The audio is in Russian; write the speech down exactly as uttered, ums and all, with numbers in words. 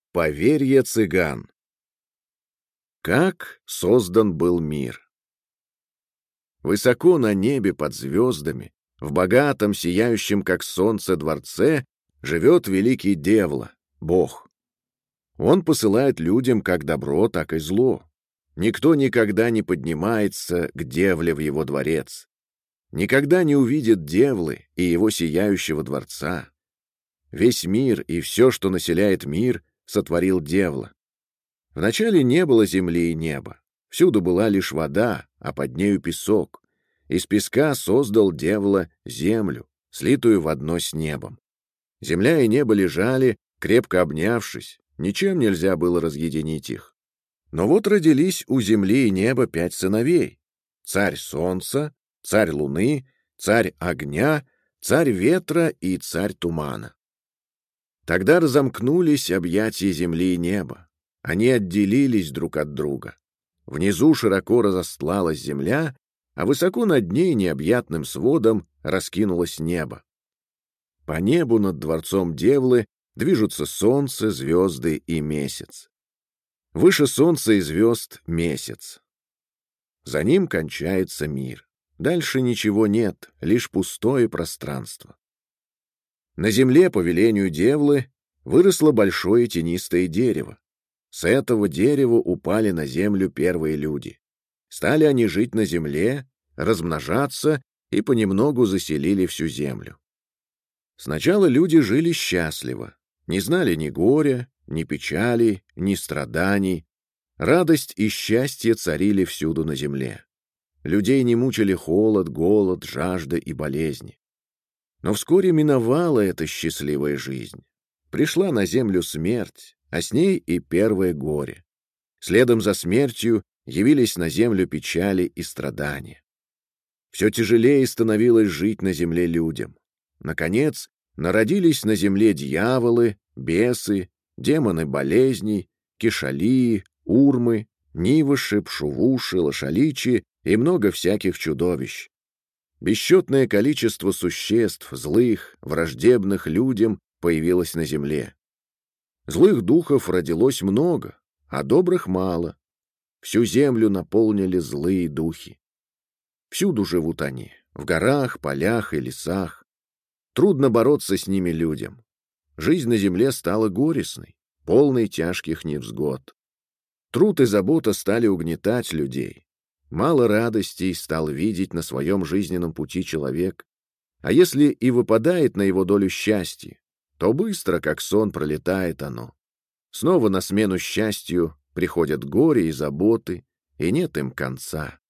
Поверье цыган. Как создан был мир? Высоко на небе под звездами, в богатом, сияющем, как солнце, дворце живет великий Девла, Бог. Он посылает людям как добро, так и зло. Никто никогда не поднимается к Девле в его дворец. Никогда не увидит Девлы и его сияющего дворца. Весь мир и все, что населяет мир, сотворил Девла. Вначале не было земли и неба. Всюду была лишь вода, а под нею песок. Из песка создал Девла землю, слитую в одно с небом. Земля и небо лежали, крепко обнявшись, ничем нельзя было разъединить их. Но вот родились у земли и неба пять сыновей: царь солнца, царь луны, царь огня, царь ветра и царь тумана. Тогда разомкнулись объятия земли и неба. Они отделились друг от друга. Внизу широко разостлалась земля, а высоко над ней необъятным сводом раскинулось небо. По небу над дворцом Девлы движутся солнце, звезды и месяц. Выше солнца и звезд — месяц. За ним кончается мир. Дальше ничего нет, лишь пустое пространство. На земле, по велению Девлы, выросло большое тенистое дерево. С этого дерева упали на землю первые люди. Стали они жить на земле, размножаться и понемногу заселили всю землю. Сначала люди жили счастливо, не знали ни горя, ни печали, ни страданий. Радость и счастье царили всюду на земле. Людей не мучили холод, голод, жажда и болезни. Но вскоре миновала эта счастливая жизнь. Пришла на землю смерть, а с ней и первое горе. Следом за смертью явились на землю печали и страдания. Все тяжелее становилось жить на земле людям. Наконец, народились на земле дьяволы, бесы, демоны болезней, кишалии, урмы, нивыши, пшувуши, лошаличи и много всяких чудовищ. Бесчетное количество существ, злых, враждебных людям, появилось на земле. Злых духов родилось много, а добрых мало. Всю землю наполнили злые духи. Всюду живут они, в горах, полях и лесах. Трудно бороться с ними людям. Жизнь на земле стала горестной, полной тяжких невзгод. Труд и забота стали угнетать людей. Мало радостей стал видеть на своем жизненном пути человек. А если и выпадает на его долю счастье, то быстро, как сон, пролетает оно. Снова на смену счастью приходят горе и заботы, и нет им конца.